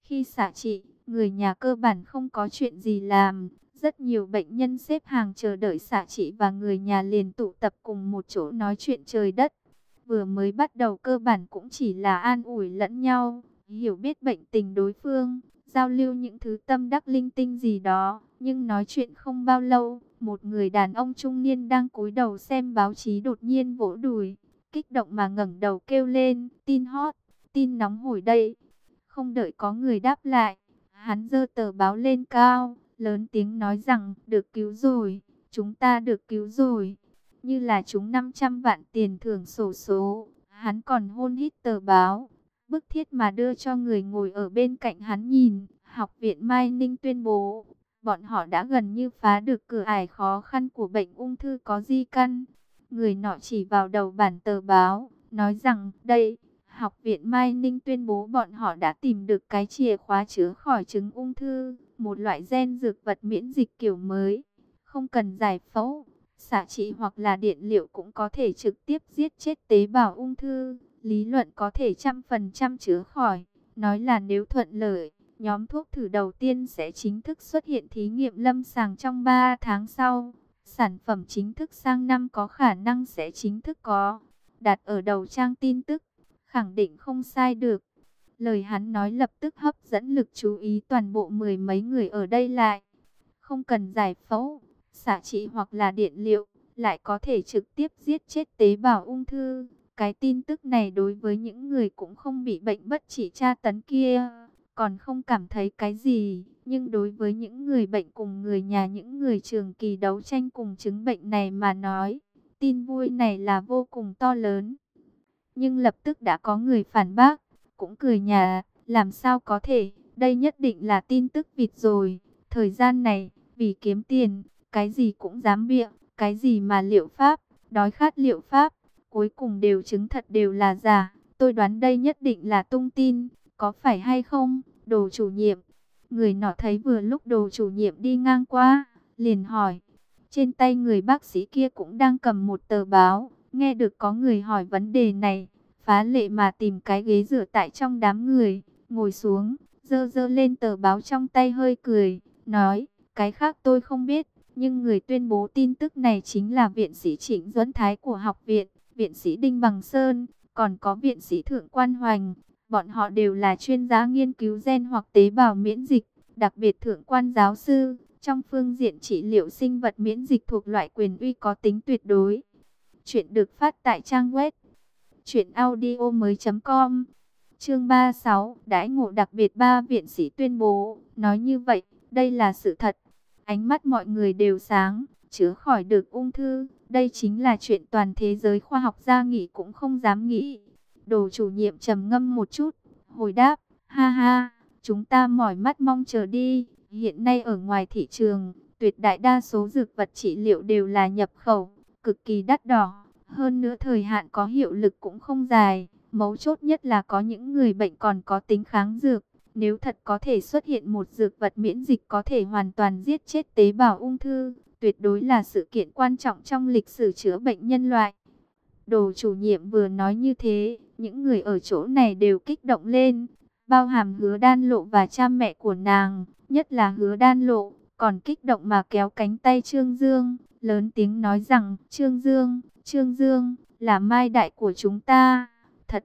Khi xạ trị, người nhà cơ bản không có chuyện gì làm. Rất nhiều bệnh nhân xếp hàng chờ đợi xạ trị và người nhà liền tụ tập cùng một chỗ nói chuyện trời đất. Vừa mới bắt đầu cơ bản cũng chỉ là an ủi lẫn nhau, hiểu biết bệnh tình đối phương, giao lưu những thứ tâm đắc linh tinh gì đó. Nhưng nói chuyện không bao lâu, một người đàn ông trung niên đang cúi đầu xem báo chí đột nhiên vỗ đùi, kích động mà ngẩng đầu kêu lên, tin hot, tin nóng hổi đây. Không đợi có người đáp lại, hắn giơ tờ báo lên cao, lớn tiếng nói rằng, được cứu rồi, chúng ta được cứu rồi. Như là chúng 500 vạn tiền thưởng xổ số, hắn còn hôn hít tờ báo, bức thiết mà đưa cho người ngồi ở bên cạnh hắn nhìn. Học viện Mai Ninh tuyên bố, bọn họ đã gần như phá được cửa ải khó khăn của bệnh ung thư có di căn. Người nọ chỉ vào đầu bản tờ báo, nói rằng, đây, Học viện Mai Ninh tuyên bố bọn họ đã tìm được cái chìa khóa chữa khỏi chứng ung thư, một loại gen dược vật miễn dịch kiểu mới, không cần giải phẫu, xạ trị hoặc là điện liệu cũng có thể trực tiếp giết chết tế bào ung thư, lý luận có thể 100% chữa khỏi. Nói là nếu thuận lợi, nhóm thuốc thử đầu tiên sẽ chính thức xuất hiện thí nghiệm lâm sàng trong 3 tháng sau. Sản phẩm chính thức sang năm có khả năng sẽ chính thức có, đặt ở đầu trang tin tức, khẳng định không sai được. Lời hắn nói lập tức hấp dẫn lực chú ý toàn bộ mười mấy người ở đây lại. Không cần giải phẫu, xạ trị hoặc là điện liệu, lại có thể trực tiếp giết chết tế bào ung thư. Cái tin tức này đối với những người cũng không bị bệnh bất trị tra tấn kia, còn không cảm thấy cái gì. Nhưng đối với những người bệnh cùng người nhà những người trường kỳ đấu tranh cùng chứng bệnh này mà nói, tin vui này là vô cùng to lớn. Nhưng lập tức đã có người phản bác, cũng cười nhà, làm sao có thể, đây nhất định là tin tức vịt rồi. Thời gian này, vì kiếm tiền, cái gì cũng dám bịa, cái gì mà liệu pháp, đói khát liệu pháp, cuối cùng đều chứng thật đều là giả. Tôi đoán đây nhất định là tung tin, có phải hay không, Đồ chủ nhiệm? Người nọ thấy vừa lúc Đồ chủ nhiệm đi ngang qua, liền hỏi. Trên tay người bác sĩ kia cũng đang cầm một tờ báo. Nghe được có người hỏi vấn đề này, phá lệ mà tìm cái ghế dựa tại trong đám người, ngồi xuống, giơ giơ lên tờ báo trong tay hơi cười, nói, cái khác tôi không biết, nhưng người tuyên bố tin tức này chính là viện sĩ Trịnh Duẫn Thái của học viện, viện sĩ Đinh Bằng Sơn, còn có viện sĩ Thượng Quan Hoành. Bọn họ đều là chuyên gia nghiên cứu gen hoặc tế bào miễn dịch, đặc biệt Thượng Quan giáo sư, trong phương diện trị liệu sinh vật miễn dịch thuộc loại quyền uy có tính tuyệt đối. Chuyện được phát tại trang web truyệnaudiomoi.com. Chương 36, đãi ngộ đặc biệt, ba viện sĩ tuyên bố, nói như vậy, đây là sự thật. Ánh mắt mọi người đều sáng, chữa khỏi được ung thư, đây chính là chuyện toàn thế giới khoa học gia nghĩ cũng không dám nghĩ. Đồ chủ nhiệm trầm ngâm một chút, hồi đáp, ha ha, chúng ta mỏi mắt mong chờ đi. Hiện nay ở ngoài thị trường, tuyệt đại đa số dược vật trị liệu đều là nhập khẩu, cực kỳ đắt đỏ. Hơn nữa thời hạn có hiệu lực cũng không dài. Mấu chốt nhất là có những người bệnh còn có tính kháng dược. Nếu thật có thể xuất hiện một dược vật miễn dịch có thể hoàn toàn giết chết tế bào ung thư, tuyệt đối là sự kiện quan trọng trong lịch sử chữa bệnh nhân loại. Đồ chủ nhiệm vừa nói như thế, những người ở chỗ này đều kích động lên, bao hàm Hứa Đan Lộ và cha mẹ của nàng, nhất là Hứa Đan Lộ, còn kích động mà kéo cánh tay Trương Dương, lớn tiếng nói rằng, Trương Dương, là mai đại của chúng ta, thật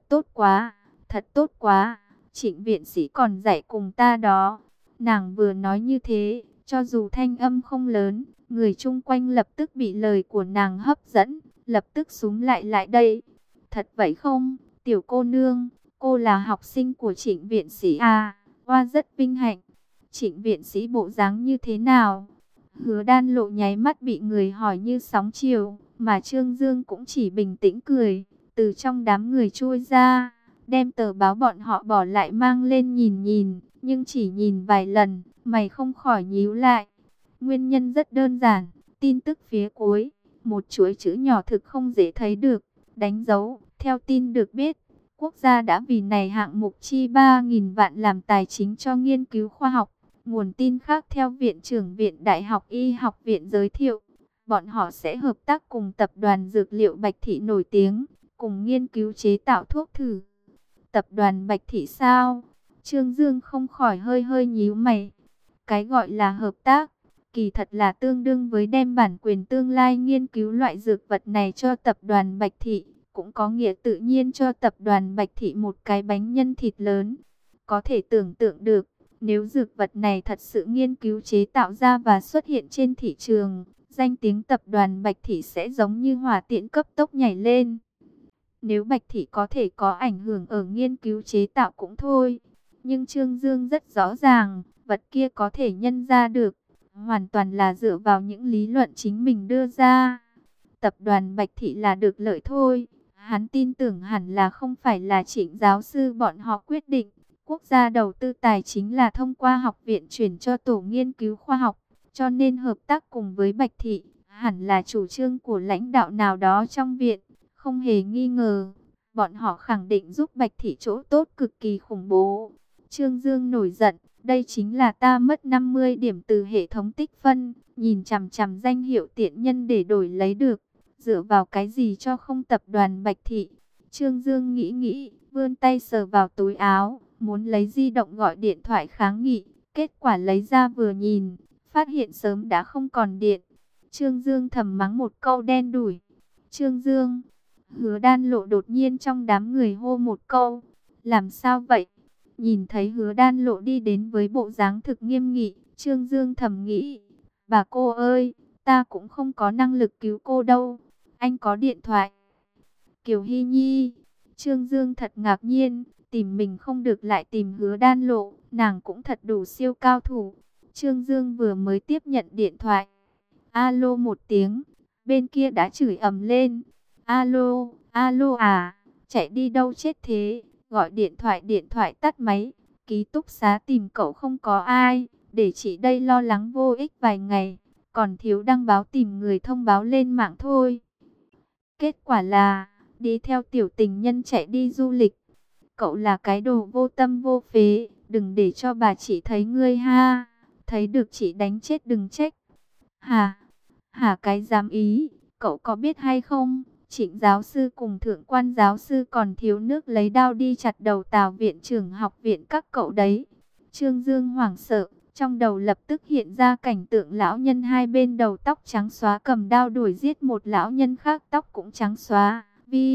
tốt quá, Trịnh viện sĩ còn dạy cùng ta đó. Nàng vừa nói như thế, cho dù thanh âm không lớn, người chung quanh lập tức bị lời của nàng hấp dẫn, lập tức xúm lại đây. Thật vậy không, tiểu cô nương, cô là học sinh của Trịnh viện sĩ à, Hoa rất vinh hạnh. Trịnh viện sĩ bộ dáng như thế nào? Hứa Đan Lộ nháy mắt bị người hỏi như sóng chiều, mà Trương Dương cũng chỉ bình tĩnh cười, từ trong đám người chui ra, đem tờ báo bọn họ bỏ lại mang lên nhìn nhìn, nhưng chỉ nhìn vài lần, mày không khỏi nhíu lại. Nguyên nhân rất đơn giản, tin tức phía cuối, một chuỗi chữ nhỏ thực không dễ thấy được, đánh dấu, theo tin được biết, quốc gia đã vì này hạng mục chi 3.000 vạn làm tài chính cho nghiên cứu khoa học. Nguồn tin khác theo Viện trưởng Viện Đại học Y học viện giới thiệu, bọn họ sẽ hợp tác cùng tập đoàn dược liệu Bạch Thị nổi tiếng, cùng nghiên cứu chế tạo thuốc thử. Tập đoàn Bạch Thị sao? Trương Dương không khỏi hơi hơi nhíu mày. Cái gọi là hợp tác, kỳ thật là tương đương với đem bản quyền tương lai nghiên cứu loại dược vật này cho tập đoàn Bạch Thị, cũng có nghĩa tự nhiên cho tập đoàn Bạch Thị một cái bánh nhân thịt lớn. Có thể tưởng tượng được, nếu dược vật này thật sự nghiên cứu chế tạo ra và xuất hiện trên thị trường, danh tiếng tập đoàn Bạch Thị sẽ giống như hỏa tiễn cấp tốc nhảy lên. Nếu Bạch Thị có thể có ảnh hưởng ở nghiên cứu chế tạo cũng thôi. Nhưng Trương Dương rất rõ ràng, vật kia có thể nhân ra được, hoàn toàn là dựa vào những lý luận chính mình đưa ra. Tập đoàn Bạch Thị là được lợi thôi. Hắn tin tưởng hẳn là không phải là Trịnh giáo sư bọn họ quyết định. Quốc gia đầu tư tài chính là thông qua học viện chuyển cho tổ nghiên cứu khoa học. Cho nên hợp tác cùng với Bạch Thị, hẳn là chủ trương của lãnh đạo nào đó trong viện. Không hề nghi ngờ, bọn họ khẳng định giúp Bạch Thị chỗ tốt cực kỳ khủng bố. Trương Dương nổi giận, đây chính là ta mất 50 điểm từ hệ thống tích phân, nhìn chằm chằm danh hiệu tiện nhân để đổi lấy được. Dựa vào cái gì cho không tập đoàn Bạch Thị? Trương Dương nghĩ nghĩ, vươn tay sờ vào túi áo, muốn lấy di động gọi điện thoại kháng nghị. Kết quả lấy ra vừa nhìn, phát hiện sớm đã không còn điện. Trương Dương thầm mắng một câu đen đủi. Trương Dương, Hứa Đan Lộ đột nhiên trong đám người hô một câu. Làm sao vậy? Nhìn thấy Hứa Đan Lộ đi đến với bộ dáng thực nghiêm nghị, Trương Dương thầm nghĩ. Bà cô ơi, ta cũng không có năng lực cứu cô đâu. Anh có điện thoại. Kiều Hy Nhi. Trương Dương thật ngạc nhiên, tìm mình không được lại tìm Hứa Đan Lộ, nàng cũng thật đủ siêu cao thủ. Trương Dương vừa mới tiếp nhận điện thoại. Alo một tiếng, bên kia đã chửi ầm lên. Alo, alo à, chạy đi đâu chết thế, gọi điện thoại tắt máy. Ký túc xá tìm cậu không có ai, để chị đây lo lắng vô ích vài ngày, còn thiếu đăng báo tìm người thông báo lên mạng thôi. Kết quả là, đi theo tiểu tình nhân chạy đi du lịch. Cậu là cái đồ vô tâm vô phế, đừng để cho bà chị thấy ngươi ha, thấy được chị đánh chết đừng trách. Hả? Hả cái dám ý, cậu có biết hay không? Trịnh giáo sư cùng thượng quan giáo sư còn thiếu nước lấy đao đi chặt đầu Tào viện trưởng học viện các cậu đấy. Trương Dương hoảng sợ, trong đầu lập tức hiện ra cảnh tượng lão nhân hai bên đầu tóc trắng xóa cầm đao đuổi giết một lão nhân khác tóc cũng trắng xóa.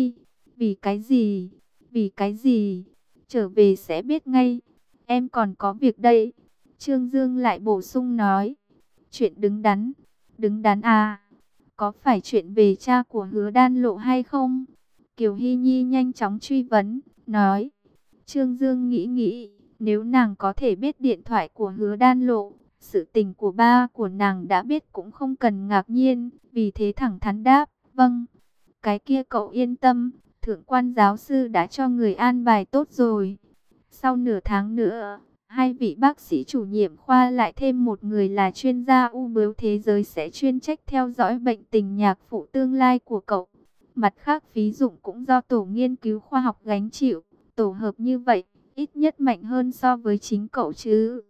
Vì cái gì? Vì cái gì? Trở về sẽ biết ngay. Em còn có việc đây. Trương Dương lại bổ sung nói. Chuyện đứng đắn à? Có phải chuyện về cha của Hứa Đan Lộ hay không? Kiều Hy Nhi nhanh chóng truy vấn, nói. Trương Dương nghĩ nghĩ, nếu nàng có thể biết điện thoại của Hứa Đan Lộ, sự tình của ba của nàng đã biết cũng không cần ngạc nhiên, vì thế thẳng thắn đáp, vâng. Cái kia cậu yên tâm, thượng quan giáo sư đã cho người an bài tốt rồi. Sau nửa tháng nữa, hai vị bác sĩ chủ nhiệm khoa lại thêm một người là chuyên gia u bướu thế giới sẽ chuyên trách theo dõi bệnh tình nhạc phụ tương lai của cậu. Mặt khác phí dụng cũng do tổ nghiên cứu khoa học gánh chịu. Tổ hợp như vậy, ít nhất mạnh hơn so với chính cậu chứ.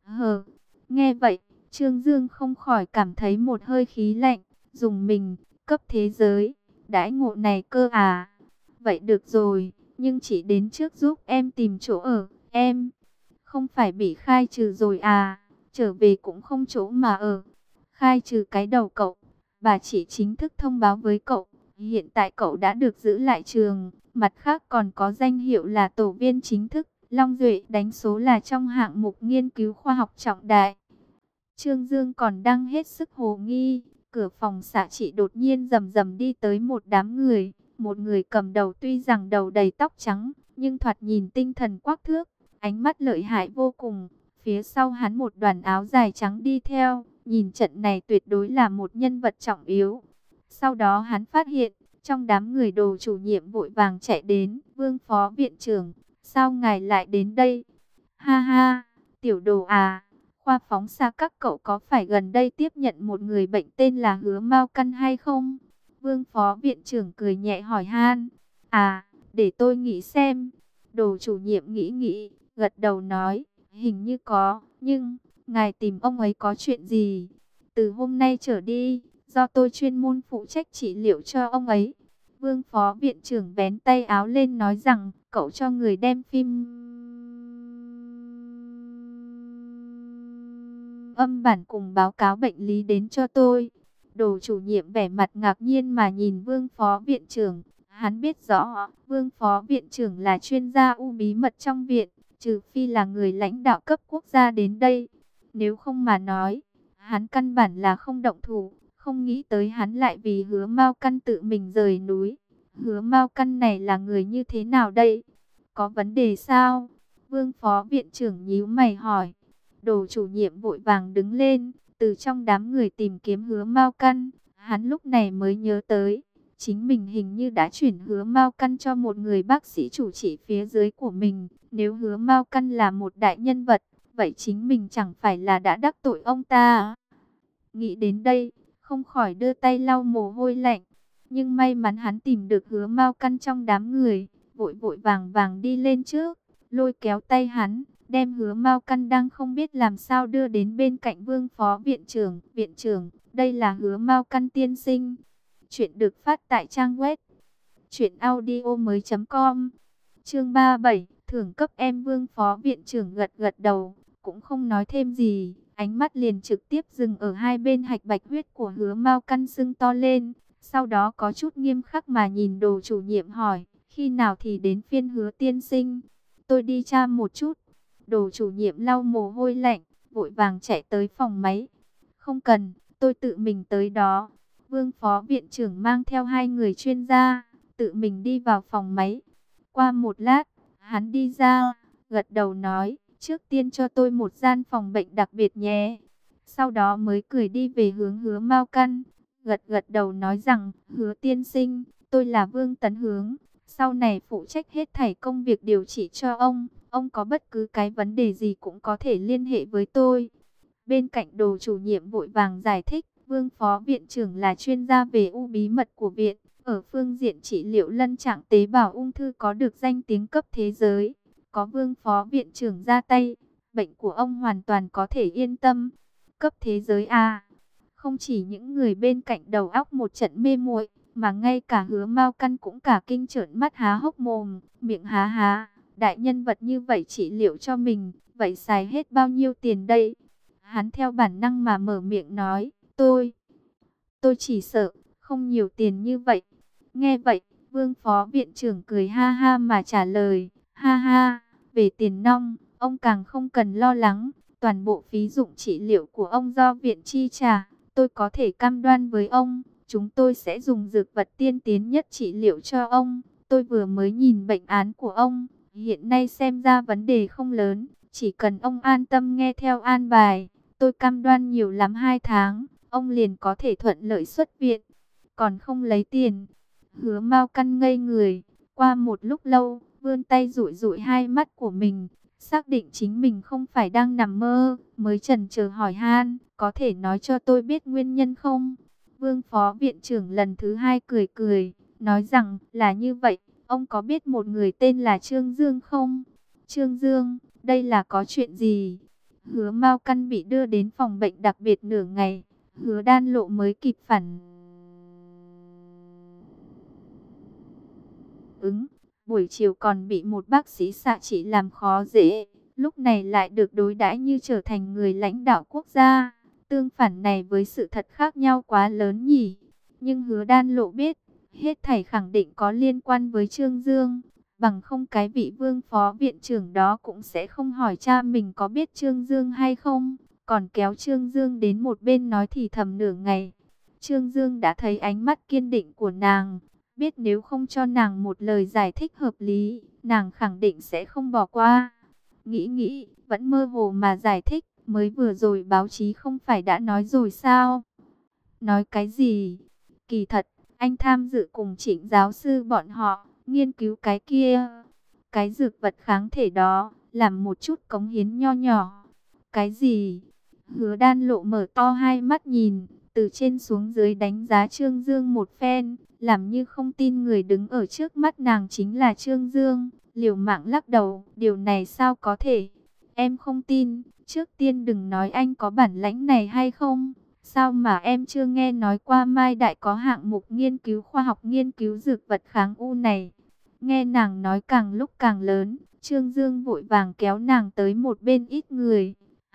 Nghe vậy, Trương Dương không khỏi cảm thấy một hơi khí lạnh, dùng mình, cấp thế giới, đãi ngộ này cơ à. Vậy được rồi, nhưng chỉ đến trước giúp em tìm chỗ ở, em không phải bị khai trừ rồi à, trở về cũng không chỗ mà ở. Khai trừ cái đầu cậu, bà chỉ chính thức thông báo với cậu, hiện tại cậu đã được giữ lại trường, mặt khác còn có danh hiệu là tổ viên chính thức, Long Duệ đánh số là trong hạng mục nghiên cứu khoa học trọng đại. Trương Dương còn đang hết sức hồ nghi, cửa phòng xạ trị đột nhiên rầm rầm đi tới một đám người, một người cầm đầu tuy rằng đầu đầy tóc trắng, nhưng thoạt nhìn tinh thần quắc thước, ánh mắt lợi hại vô cùng, phía sau hắn một đoàn áo dài trắng đi theo, nhìn trận này tuyệt đối là một nhân vật trọng yếu. Sau đó hắn phát hiện, trong đám người đồ chủ nhiệm vội vàng chạy đến, Vương phó viện trưởng, sao ngài lại đến đây? Ha ha, tiểu đồ à, khoa phóng xa các cậu có phải gần đây tiếp nhận một người bệnh tên là Hứa Mao Căn hay không? Vương phó viện trưởng cười nhẹ hỏi han. À, để tôi nghĩ xem. Đồ chủ nhiệm nghĩ nghĩ, gật đầu nói, hình như có, nhưng ngài tìm ông ấy có chuyện gì? Từ hôm nay trở đi, do tôi chuyên môn phụ trách trị liệu cho ông ấy. Vương phó viện trưởng vén tay áo lên nói rằng, cậu cho người đem phim âm bản cùng báo cáo bệnh lý đến cho tôi. Đồ chủ nhiệm vẻ mặt ngạc nhiên mà nhìn Vương phó viện trưởng. Hắn biết rõ, Vương phó viện trưởng là chuyên gia bí mật trong viện, trừ phi là người lãnh đạo cấp quốc gia đến đây. Nếu không mà nói, hắn căn bản là không động thủ, không nghĩ tới hắn lại vì Hứa Mao Căn tự mình rời núi. Hứa Mao Căn này là người như thế nào đây? Có vấn đề sao? Vương phó viện trưởng nhíu mày hỏi. Đồ chủ nhiệm vội vàng đứng lên, từ trong đám người tìm kiếm Hứa Mao Căn. Hắn lúc này mới nhớ tới, chính mình hình như đã chuyển Hứa Mao Căn cho một người bác sĩ chủ trị phía dưới của mình. Nếu Hứa Mao Căn là một đại nhân vật, vậy chính mình chẳng phải là đã đắc tội ông ta à? Nghĩ đến đây, không khỏi đưa tay lau mồ hôi lạnh. Nhưng may mắn hắn tìm được Hứa Mao Căn trong đám người, vội vội vàng vàng đi lên trước, lôi kéo tay hắn, đem Hứa Mao Căn đang không biết làm sao đưa đến bên cạnh Vương phó viện trưởng. Viện trưởng, đây là Hứa Mao Căn tiên sinh. Chuyện được phát tại trang web truyệnaudiomoi.com. Chương 37, thưởng cấp em. Vương phó viện trưởng gật gật đầu, cũng không nói thêm gì, ánh mắt liền trực tiếp dừng ở hai bên hạch bạch huyết của Hứa Mao Căn sưng to lên. Sau đó có chút nghiêm khắc mà nhìn đồ chủ nhiệm hỏi, khi nào thì đến phiên Hứa tiên sinh? Tôi đi tra một chút. Đồ chủ nhiệm lau mồ hôi lạnh, vội vàng chạy tới phòng máy. Không cần, tôi tự mình tới đó. Vương phó viện trưởng mang theo hai người chuyên gia, tự mình đi vào phòng máy. Qua một lát, hắn đi ra, gật đầu nói, trước tiên cho tôi một gian phòng bệnh đặc biệt nhé. Sau đó mới cười đi về hướng Hứa Mao Căn, gật gật đầu nói rằng, Hứa tiên sinh, tôi là Vương Tấn Hướng, sau này phụ trách hết thảy công việc điều trị cho ông có bất cứ cái vấn đề gì cũng có thể liên hệ với tôi. Bên cạnh đồ chủ nhiệm vội vàng giải thích, Vương phó viện trưởng là chuyên gia về bí mật của viện, ở phương diện trị liệu lân trạng tế bào ung thư có được danh tiếng cấp thế giới. Có Vương phó viện trưởng ra tay, bệnh của ông hoàn toàn có thể yên tâm. Cấp thế giới à? Không chỉ những người bên cạnh đầu óc một trận mê muội, mà ngay cả Hứa Mao Căn cũng cả kinh trợn mắt há hốc mồm, miệng há há. Đại nhân vật như vậy trị liệu cho mình, vậy xài hết bao nhiêu tiền đây? Hắn theo bản năng mà mở miệng nói, tôi chỉ sợ, không nhiều tiền như vậy. Nghe vậy, Vương phó viện trưởng cười ha ha mà trả lời, ha ha, về tiền nong, ông càng không cần lo lắng, toàn bộ phí dụng trị liệu của ông do viện chi trả, tôi có thể cam đoan với ông, chúng tôi sẽ dùng dược vật tiên tiến nhất trị liệu cho ông. Tôi vừa mới nhìn bệnh án của ông, hiện nay xem ra vấn đề không lớn, chỉ cần ông an tâm nghe theo an bài, tôi cam đoan nhiều lắm 2 tháng, ông liền có thể thuận lợi xuất viện. Còn không lấy tiền. Hứa Mao Căn ngây người, qua một lúc lâu, vươn tay dụi dụi hai mắt của mình, xác định chính mình không phải đang nằm mơ, mới chần chờ hỏi han, có thể nói cho tôi biết nguyên nhân không? Vương phó viện trưởng lần thứ hai cười cười, nói rằng là như vậy, ông có biết một người tên là Trương Dương không? Trương Dương, đây là có chuyện gì? Hứa Mao Căn bị đưa đến phòng bệnh đặc biệt nửa ngày, Hứa Đan Lộ mới kịp phản ứng. Buổi chiều còn bị một bác sĩ xạ trị làm khó dễ, lúc này lại được đối đãi như trở thành người lãnh đạo quốc gia. Tương phản này với sự thật khác nhau quá lớn nhỉ. Nhưng Hứa Đan Lộ biết, hết thảy khẳng định có liên quan với Trương Dương. Bằng không cái vị Vương phó viện trưởng đó cũng sẽ không hỏi cha mình có biết Trương Dương hay không, còn kéo Trương Dương đến một bên nói thì thầm nửa ngày. Trương Dương đã thấy ánh mắt kiên định của nàng, biết nếu không cho nàng một lời giải thích hợp lý, nàng khẳng định sẽ không bỏ qua. Nghĩ, vẫn mơ hồ mà giải thích, mới vừa rồi báo chí không phải đã nói rồi sao? Nói cái gì? Kỳ thật, anh tham dự cùng Trịnh giáo sư bọn họ, nghiên cứu cái kia, cái dược vật kháng thể đó, làm một chút cống hiến nho nhỏ. Cái gì? Hứa Đan Lộ mở to hai mắt nhìn, từ trên xuống dưới đánh giá Trương Dương một phen, làm như không tin người đứng ở trước mắt nàng chính là Trương Dương, liều mạng lắc đầu, điều này sao có thể? Em không tin, trước tiên đừng nói anh có bản lãnh này hay không, sao mà em chưa nghe nói qua Mai Đại có hạng mục nghiên cứu khoa học nghiên cứu dược vật kháng u này. Nghe nàng nói càng lúc càng lớn, Trương Dương vội vàng kéo nàng tới một bên ít người.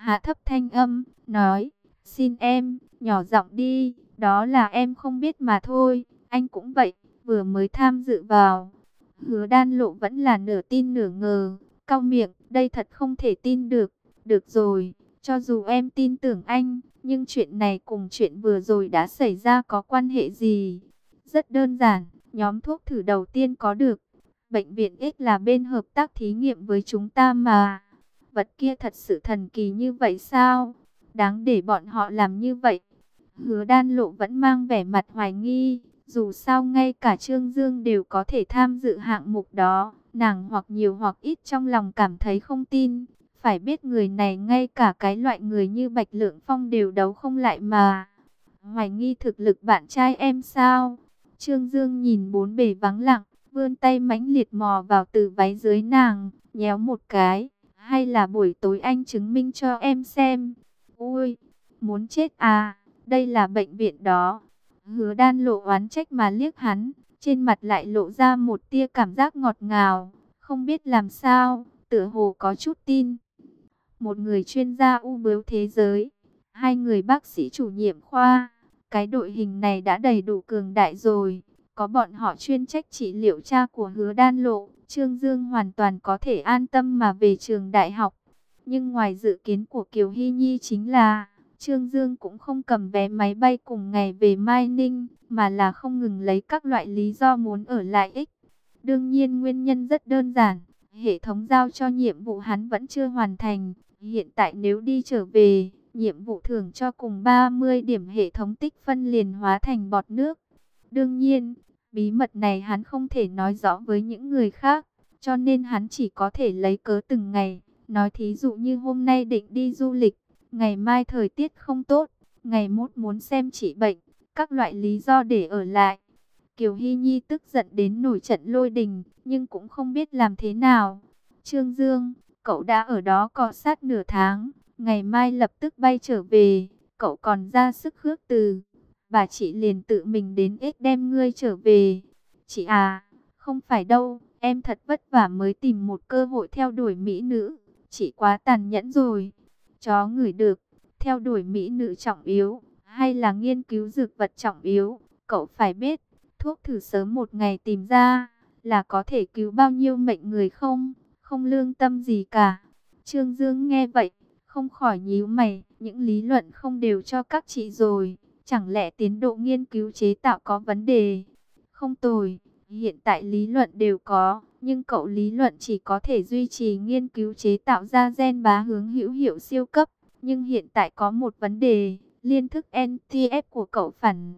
hạ thấp thanh âm, nói, xin em, nhỏ giọng đi, đó là em không biết mà thôi, anh cũng vậy, vừa mới tham dự vào. Hứa Đan Lộ vẫn là nửa tin nửa ngờ, cau miệng, đây thật không thể tin được. Được rồi, cho dù em tin tưởng anh, nhưng chuyện này cùng chuyện vừa rồi đã xảy ra có quan hệ gì? Rất đơn giản, nhóm thuốc thử đầu tiên có được. Bệnh viện X là bên hợp tác thí nghiệm với chúng ta mà. Vật kia thật sự thần kỳ như vậy sao? Đáng để bọn họ làm như vậy. Hứa Đan Lộ vẫn mang vẻ mặt hoài nghi. Dù sao ngay cả Trương Dương đều có thể tham dự hạng mục đó. Nàng hoặc nhiều hoặc ít trong lòng cảm thấy không tin. Phải biết người này ngay cả cái loại người như Bạch Lượng Phong đều đấu không lại mà. Hoài nghi thực lực bạn trai em sao? Trương Dương nhìn bốn bề vắng lặng, vươn tay mãnh liệt mò vào từ váy dưới nàng, nhéo một cái. Hay là buổi tối anh chứng minh cho em xem. Ui, muốn chết à, đây là bệnh viện đó. Hứa Đan Lộ oán trách mà liếc hắn, trên mặt lại lộ ra một tia cảm giác ngọt ngào. Không biết làm sao, tựa hồ có chút tin. Một người chuyên gia u bướu thế giới, hai người bác sĩ chủ nhiệm khoa. Cái đội hình này đã đầy đủ cường đại rồi. Có bọn họ chuyên trách trị liệu cha của Hứa Đan Lộ, Trương Dương hoàn toàn có thể an tâm mà về trường đại học. Nhưng ngoài dự kiến của Kiều Hy Nhi chính là Trương Dương cũng không cầm vé máy bay cùng ngày về Mai Ninh, mà là không ngừng lấy các loại lý do muốn ở lại X. Đương nhiên nguyên nhân rất đơn giản, hệ thống giao cho nhiệm vụ hắn vẫn chưa hoàn thành. Hiện tại nếu đi trở về, nhiệm vụ thưởng cho cùng 30 điểm hệ thống tích phân liền hóa thành bọt nước. Đương nhiên, bí mật này hắn không thể nói rõ với những người khác, cho nên hắn chỉ có thể lấy cớ từng ngày. Nói thí dụ như hôm nay định đi du lịch, ngày mai thời tiết không tốt, ngày mốt muốn xem trị bệnh, các loại lý do để ở lại. Kiều Hy Nhi tức giận đến nổi trận lôi đình, nhưng cũng không biết làm thế nào. Trương Dương, cậu đã ở đó cọ sát nửa tháng, ngày mai lập tức bay trở về, cậu còn ra sức khước từ. Bà chị liền tự mình đến ích đem ngươi trở về. Chị à, không phải đâu, em thật vất vả mới tìm một cơ hội theo đuổi mỹ nữ. Chị quá tàn nhẫn rồi. Chó ngửi được, theo đuổi mỹ nữ trọng yếu, hay là nghiên cứu dược vật trọng yếu, cậu phải biết. Thuốc thử sớm một ngày tìm ra, là có thể cứu bao nhiêu mệnh người không? Không lương tâm gì cả. Trương Dương nghe vậy, không khỏi nhíu mày, những lý luận không đều cho các chị rồi. Chẳng lẽ tiến độ nghiên cứu chế tạo có vấn đề? Không tồi, hiện tại lý luận đều có, nhưng cậu lý luận chỉ có thể duy trì nghiên cứu chế tạo ra gen bá hướng hữu hiệu siêu cấp. Nhưng hiện tại có một vấn đề, liên thức NTF của cậu phản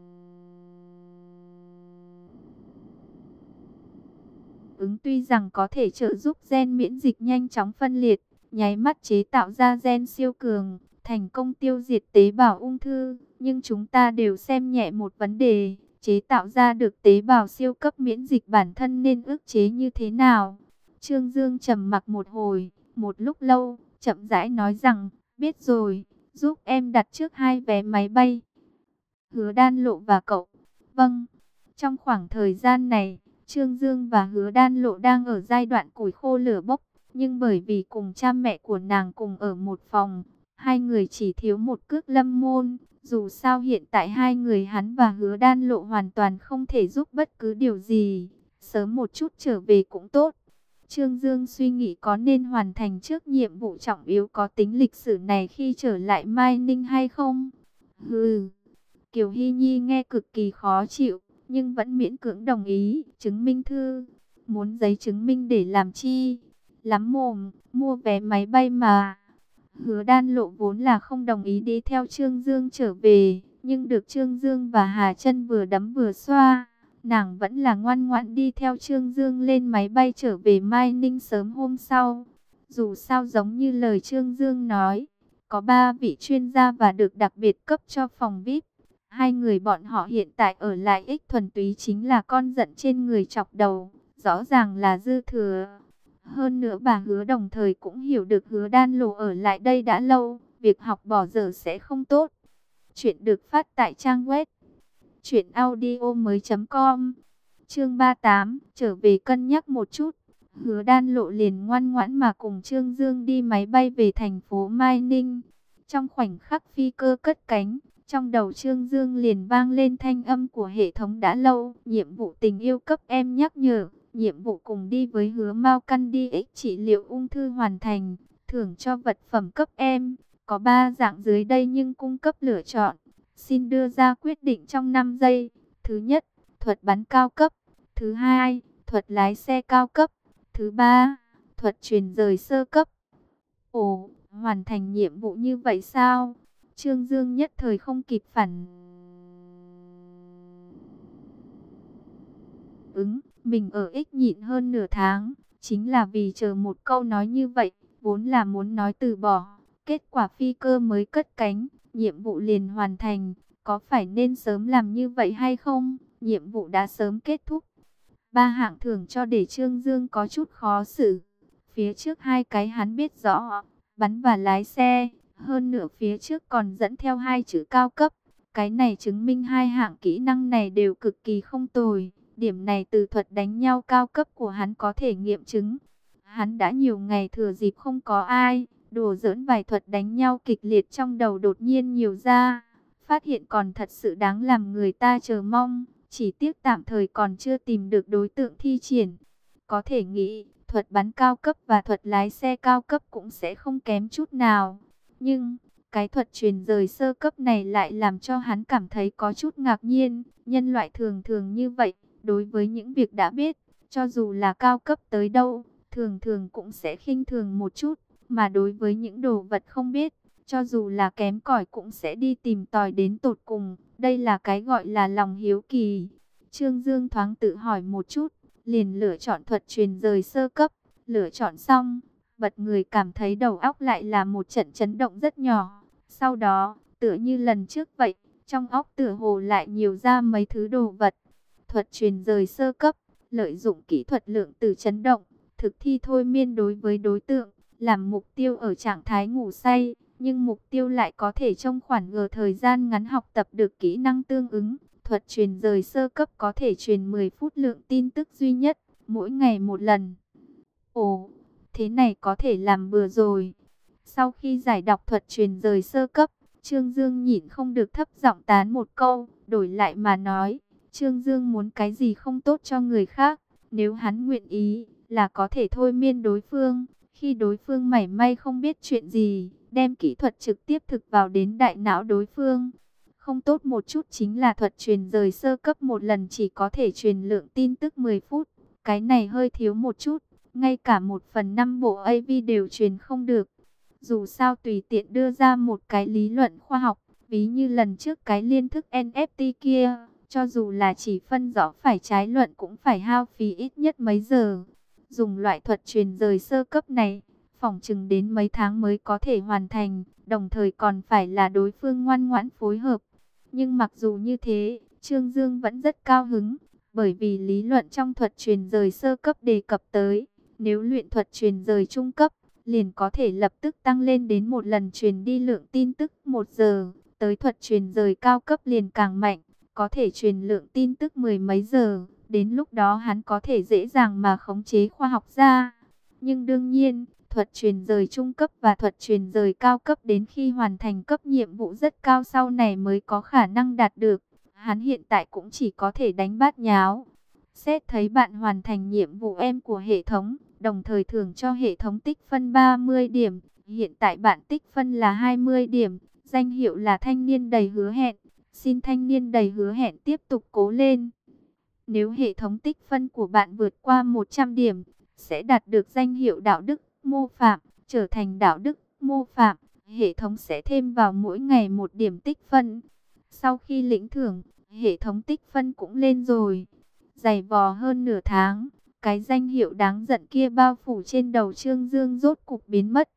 ứng tuy rằng có thể trợ giúp gen miễn dịch nhanh chóng phân liệt, nháy mắt chế tạo ra gen siêu cường, thành công tiêu diệt tế bào ung thư, nhưng chúng ta đều xem nhẹ một vấn đề, chế tạo ra được tế bào siêu cấp miễn dịch bản thân nên ức chế như thế nào. Trương Dương trầm mặc một hồi, một lúc lâu, chậm rãi nói rằng, biết rồi, giúp em đặt trước 2 vé máy bay. Hứa Đan Lộ và cậu. Vâng, trong khoảng thời gian này, Trương Dương và Hứa Đan Lộ đang ở giai đoạn củi khô lửa bốc, nhưng bởi vì cùng cha mẹ của nàng cùng ở một phòng, hai người chỉ thiếu một cước lâm môn. Dù sao hiện tại hai người hắn và Hứa Đan Lộ hoàn toàn không thể giúp bất cứ điều gì, sớm một chút trở về cũng tốt. Trương Dương suy nghĩ có nên hoàn thành trước nhiệm vụ trọng yếu có tính lịch sử này khi trở lại Mai Ninh hay không? Hừ, Kiều Hy Nhi nghe cực kỳ khó chịu, nhưng vẫn miễn cưỡng đồng ý. Chứng minh thư, muốn giấy chứng minh để làm chi? Lắm mồm, mua vé máy bay mà. Hứa Đan Lộ vốn là không đồng ý đi theo Trương Dương trở về, nhưng được Trương Dương và Hà Chân vừa đấm vừa xoa, nàng vẫn là ngoan ngoãn đi theo Trương Dương lên máy bay trở về Mai Ninh sớm hôm sau. Dù sao giống như lời Trương Dương nói, có 3 vị chuyên gia và được đặc biệt cấp cho phòng VIP. Hai người bọn họ hiện tại ở lại ích thuần túy chính là con giận trên người chọc đầu, rõ ràng là dư thừa. Hơn nữa bà Hứa đồng thời cũng hiểu được Hứa Đan Lộ ở lại đây đã lâu, việc học bỏ dở sẽ không tốt. Chuyện được phát tại trang web truyệnaudiomoi.com. Chương 38, trở về cân nhắc một chút. Hứa Đan Lộ liền ngoan ngoãn mà cùng Trương Dương đi máy bay về thành phố Mai Ninh. Trong khoảnh khắc phi cơ cất cánh, trong đầu Trương Dương liền vang lên thanh âm của hệ thống đã lâu. Nhiệm vụ tình yêu cấp em nhắc nhở. Nhiệm vụ cùng đi với Hứa Mao Căn đi ích trị liệu ung thư hoàn thành. Thưởng cho vật phẩm cấp em. Có 3 dạng dưới đây nhưng cung cấp lựa chọn. Xin đưa ra quyết định trong 5 giây. Thứ nhất, thuật bắn cao cấp. Thứ hai, thuật lái xe cao cấp. Thứ ba, thuật truyền rời sơ cấp. Ồ, hoàn thành nhiệm vụ như vậy sao? Trương Dương nhất thời không kịp phản ứng. Mình ở ích nhịn hơn nửa tháng, chính là vì chờ một câu nói như vậy, vốn là muốn nói từ bỏ. Kết quả phi cơ mới cất cánh, nhiệm vụ liền hoàn thành. Có phải nên sớm làm như vậy hay không? Nhiệm vụ đã sớm kết thúc. 3 hạng thưởng cho để Trương Dương có chút khó xử. Phía trước 2 cái hắn biết rõ, bắn và lái xe. Hơn nữa phía trước còn dẫn theo 2 chữ cao cấp. Cái này chứng minh 2 hạng kỹ năng này đều cực kỳ không tồi. Điểm này từ thuật đánh nhau cao cấp của hắn có thể nghiệm chứng. Hắn đã nhiều ngày thừa dịp không có ai, đùa giỡn vài thuật đánh nhau kịch liệt trong đầu đột nhiên nhiều ra. Phát hiện còn thật sự đáng làm người ta chờ mong. Chỉ tiếc tạm thời còn chưa tìm được đối tượng thi triển. Có thể nghĩ, thuật bắn cao cấp và thuật lái xe cao cấp cũng sẽ không kém chút nào. Nhưng, cái thuật truyền rời sơ cấp này lại làm cho hắn cảm thấy có chút ngạc nhiên. Nhân loại thường thường như vậy, đối với những việc đã biết, cho dù là cao cấp tới đâu, thường thường cũng sẽ khinh thường một chút. Mà đối với những đồ vật không biết, cho dù là kém cỏi cũng sẽ đi tìm tòi đến tột cùng. Đây là cái gọi là lòng hiếu kỳ. Trương Dương thoáng tự hỏi một chút, liền lựa chọn thuật truyền rời sơ cấp. Lựa chọn xong, bật người cảm thấy đầu óc lại là một trận chấn động rất nhỏ. Sau đó, tựa như lần trước vậy, trong óc tựa hồ lại nhiều ra mấy thứ đồ vật. Thuật truyền rời sơ cấp, lợi dụng kỹ thuật lượng tử chấn động, thực thi thôi miên đối với đối tượng, làm mục tiêu ở trạng thái ngủ say, nhưng mục tiêu lại có thể trong khoảng thời gian ngắn học tập được kỹ năng tương ứng. Thuật truyền rời sơ cấp có thể truyền 10 phút lượng tin tức duy nhất, mỗi ngày một lần. Ồ, thế này có thể làm bừa rồi. Sau khi giải đọc thuật truyền rời sơ cấp, Trương Dương nhịn không được thấp giọng tán một câu, đổi lại mà nói. Trương Dương muốn cái gì không tốt cho người khác, nếu hắn nguyện ý, là có thể thôi miên đối phương. Khi đối phương mảy may không biết chuyện gì, đem kỹ thuật trực tiếp thực vào đến đại não đối phương. Không tốt một chút chính là thuật truyền rời sơ cấp một lần chỉ có thể truyền lượng tin tức 10 phút. Cái này hơi thiếu một chút, ngay cả 1/5 bộ AV đều truyền không được. Dù sao tùy tiện đưa ra một cái lý luận khoa học, ví như lần trước cái liên thức NFT kia, cho dù là chỉ phân rõ phải trái luận cũng phải hao phí ít nhất mấy giờ. Dùng loại thuật truyền rời sơ cấp này, phỏng chừng đến mấy tháng mới có thể hoàn thành, đồng thời còn phải là đối phương ngoan ngoãn phối hợp. Nhưng mặc dù như thế, Trương Dương vẫn rất cao hứng, bởi vì lý luận trong thuật truyền rời sơ cấp đề cập tới, nếu luyện thuật truyền rời trung cấp, liền có thể lập tức tăng lên đến một lần truyền đi lượng tin tức 1 giờ, tới thuật truyền rời cao cấp liền càng mạnh, có thể truyền lượng tin tức 10 mấy giờ, đến lúc đó hắn có thể dễ dàng mà khống chế khoa học gia. Nhưng đương nhiên, thuật truyền rời trung cấp và thuật truyền rời cao cấp đến khi hoàn thành cấp nhiệm vụ rất cao sau này mới có khả năng đạt được. Hắn hiện tại cũng chỉ có thể đánh bát nháo. Xét thấy bạn hoàn thành nhiệm vụ em của hệ thống, đồng thời thưởng cho hệ thống tích phân 30 điểm. Hiện tại bạn tích phân là 20 điểm, danh hiệu là thanh niên đầy hứa hẹn. Xin thanh niên đầy hứa hẹn tiếp tục cố lên. Nếu hệ thống tích phân của bạn vượt qua 100 điểm, sẽ đạt được danh hiệu đạo đức mô phạm, trở thành đạo đức mô phạm. Hệ thống sẽ thêm vào mỗi ngày 1 điểm tích phân. Sau khi lĩnh thưởng, hệ thống tích phân cũng lên rồi. Dày vò hơn nửa tháng, cái danh hiệu đáng giận kia bao phủ trên đầu Trương Dương rốt cục biến mất.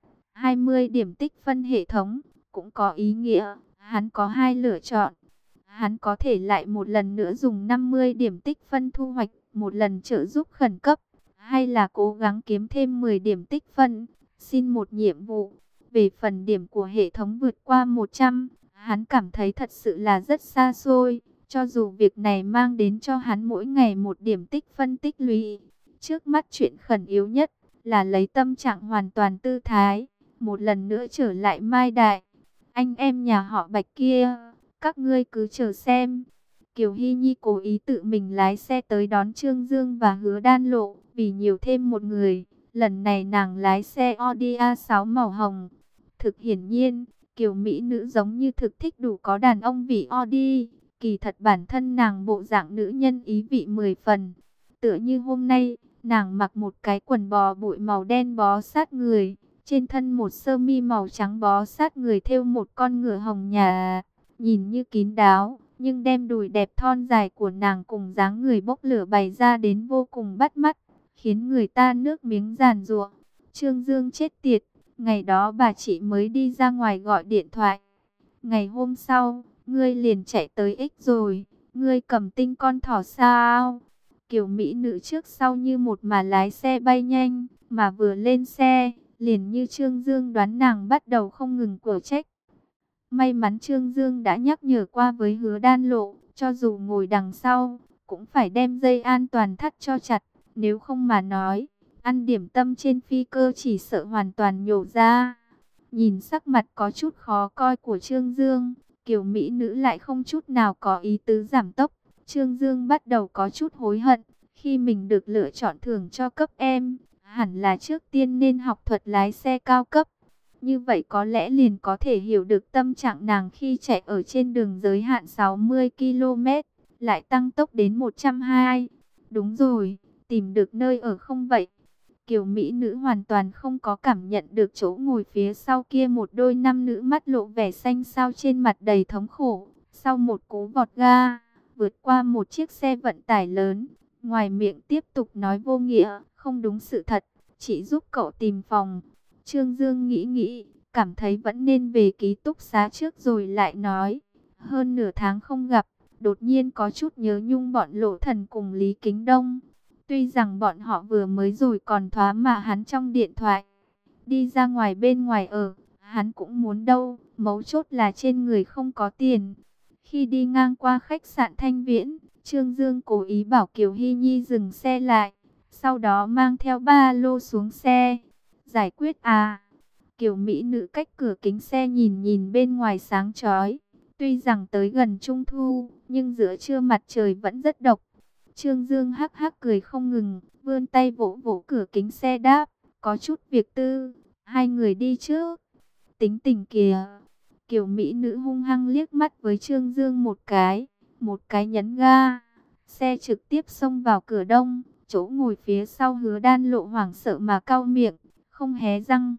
20 điểm tích phân hệ thống cũng có ý nghĩa, hắn có 2 lựa chọn. Hắn có thể lại một lần nữa dùng 50 điểm tích phân thu hoạch một lần trợ giúp khẩn cấp, hay là cố gắng kiếm thêm 10 điểm tích phân, xin một nhiệm vụ. Về phần điểm của hệ thống vượt qua 100, hắn cảm thấy thật sự là rất xa xôi, cho dù việc này mang đến cho hắn mỗi ngày 1 điểm tích phân tích lũy. Trước mắt chuyện khẩn yếu nhất là lấy tâm trạng hoàn toàn tư thái, một lần nữa trở lại Mai Đại. anh em nhà họ Bạch kia, các ngươi cứ chờ xem. Kiều Hy Nhi cố ý tự mình lái xe tới đón Trương Dương và Hứa Đan Lộ, vì nhiều thêm một người. Lần này nàng lái xe Audi A6 màu hồng. Thực hiển nhiên, Kiều Mỹ nữ giống như thực thích đủ có đàn ông vị Audi. Kỳ thật bản thân nàng bộ dạng nữ nhân ý vị 10 phần. Tựa như hôm nay, nàng mặc một cái quần bò bụi màu đen bó sát người. Trên thân một sơ mi màu trắng bó sát người thêu một con ngựa hồng nhà. Nhìn như kín đáo, nhưng đem đùi đẹp thon dài của nàng cùng dáng người bốc lửa bày ra đến vô cùng bắt mắt, khiến người ta nước miếng giàn giụa. Trương Dương chết tiệt, ngày đó bà chị mới đi ra ngoài gọi điện thoại. Ngày hôm sau, ngươi liền chạy tới X rồi, ngươi cầm tinh con thỏ sao? Kiểu mỹ nữ trước sau như một mà lái xe bay nhanh, mà vừa lên xe, liền như Trương Dương đoán nàng bắt đầu không ngừng của trách. May mắn Trương Dương đã nhắc nhở qua với Hứa Đan Lộ, cho dù ngồi đằng sau, cũng phải đem dây an toàn thắt cho chặt, nếu không mà nói, ăn điểm tâm trên phi cơ chỉ sợ hoàn toàn nhổ ra. Nhìn sắc mặt có chút khó coi của Trương Dương, kiểu mỹ nữ lại không chút nào có ý tứ giảm tốc. Trương Dương bắt đầu có chút hối hận, khi mình được lựa chọn thưởng cho cấp em, hẳn là trước tiên nên học thuật lái xe cao cấp. Như vậy có lẽ liền có thể hiểu được tâm trạng nàng khi chạy ở trên đường giới hạn 60 km, lại tăng tốc đến 120. Đúng rồi, tìm được nơi ở không vậy? Kiều mỹ nữ hoàn toàn không có cảm nhận được chỗ ngồi phía sau kia một đôi nam nữ mắt lộ vẻ xanh xao trên mặt đầy thống khổ. Sau một cú vọt ga, vượt qua một chiếc xe vận tải lớn, ngoài miệng tiếp tục nói vô nghĩa, không đúng sự thật, chỉ giúp cậu tìm phòng. Trương Dương nghĩ, cảm thấy vẫn nên về ký túc xá trước rồi lại nói. Hơn nửa tháng không gặp, đột nhiên có chút nhớ nhung bọn Lộ Thần cùng Lý Kính Đông. Tuy rằng bọn họ vừa mới rồi còn thoá mạ hắn trong điện thoại. Đi ra ngoài bên ngoài ở, hắn cũng muốn đâu, mấu chốt là trên người không có tiền. Khi đi ngang qua khách sạn Thanh Viễn, Trương Dương cố ý bảo Kiều Hy Nhi dừng xe lại, sau đó mang theo ba lô xuống xe. Giải quyết à? Kiều mỹ nữ cách cửa kính xe nhìn nhìn bên ngoài sáng chói. Tuy rằng tới gần trung thu, nhưng giữa trưa mặt trời vẫn rất độc. Trương Dương hắc hắc cười không ngừng, vươn tay vỗ vỗ cửa kính xe đáp, có chút việc tư, hai người đi trước. Tính tình kìa. Kiều mỹ nữ hung hăng liếc mắt với Trương Dương một cái nhấn ga. Xe trực tiếp xông vào cửa đông, chỗ ngồi phía sau Hứa Đan Lộ hoảng sợ mà cau miệng, không hé răng.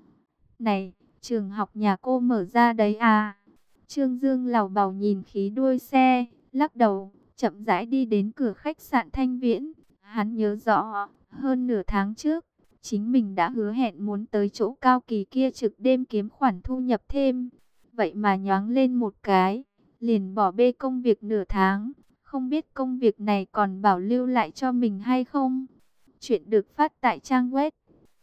Này, trường học nhà cô mở ra đấy à? Trương Dương lảo bảo nhìn khí đuôi xe, lắc đầu, chậm rãi đi đến cửa khách sạn Thanh Viễn. Hắn nhớ rõ, hơn nửa tháng trước, chính mình đã hứa hẹn muốn tới chỗ Cao Kỳ kia trực đêm kiếm khoản thu nhập thêm. Vậy mà nhoáng lên một cái, liền bỏ bê công việc nửa tháng. Không biết công việc này còn bảo lưu lại cho mình hay không? Chuyện được phát tại trang web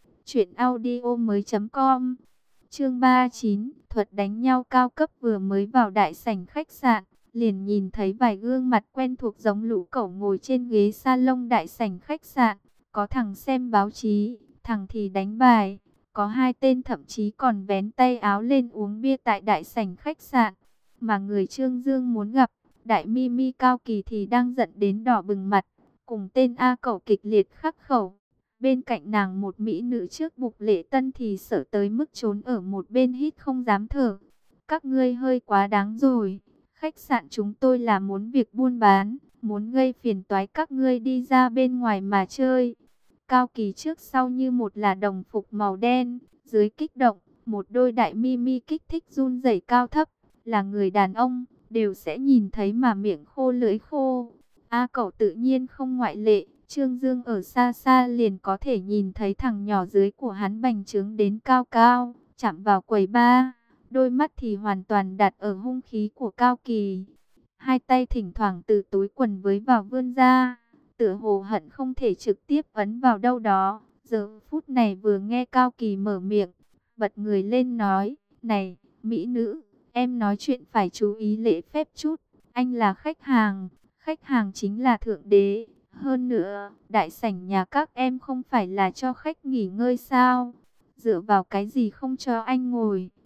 truyệnaudiomoi.com. Chương 39, thuật đánh nhau cao cấp. Vừa mới vào đại sảnh khách sạn, liền nhìn thấy vài gương mặt quen thuộc giống lũ cẩu ngồi trên ghế salon đại sảnh khách sạn. Có thằng xem báo chí, thằng thì đánh bài, có hai tên thậm chí còn vén tay áo lên uống bia tại đại sảnh khách sạn. Mà người Trương Dương muốn gặp, Đại Mimi Cao Kỳ thì đang giận đến đỏ bừng mặt, cùng tên A Cẩu kịch liệt khắc khẩu. Bên cạnh nàng một mỹ nữ trước bục lễ tân thì sợ tới mức trốn ở một bên hít không dám thở. Các ngươi hơi quá đáng rồi. Khách sạn chúng tôi là muốn việc buôn bán, muốn gây phiền toái các ngươi đi ra bên ngoài mà chơi. Cao Kỳ trước sau như một là đồng phục màu đen, dưới kích động, một đôi đại mi mi kích thích run rẩy cao thấp, là người đàn ông, đều sẽ nhìn thấy mà miệng khô lưỡi khô. A Cẩu tự nhiên không ngoại lệ. Trương Dương ở xa xa liền có thể nhìn thấy thằng nhỏ dưới của hắn bành trướng đến cao cao, chạm vào quầy ba, đôi mắt thì hoàn toàn đặt ở hung khí của Cao Kỳ. Hai tay thỉnh thoảng từ túi quần với vào vươn ra, tựa hồ hận không thể trực tiếp ấn vào đâu đó. Giờ phút này vừa nghe Cao Kỳ mở miệng, bật người lên nói, này, mỹ nữ, em nói chuyện phải chú ý lễ phép chút, anh là khách hàng chính là thượng đế. Hơn nữa, đại sảnh nhà các em không phải là cho khách nghỉ ngơi sao? Dựa vào cái gì không cho anh ngồi?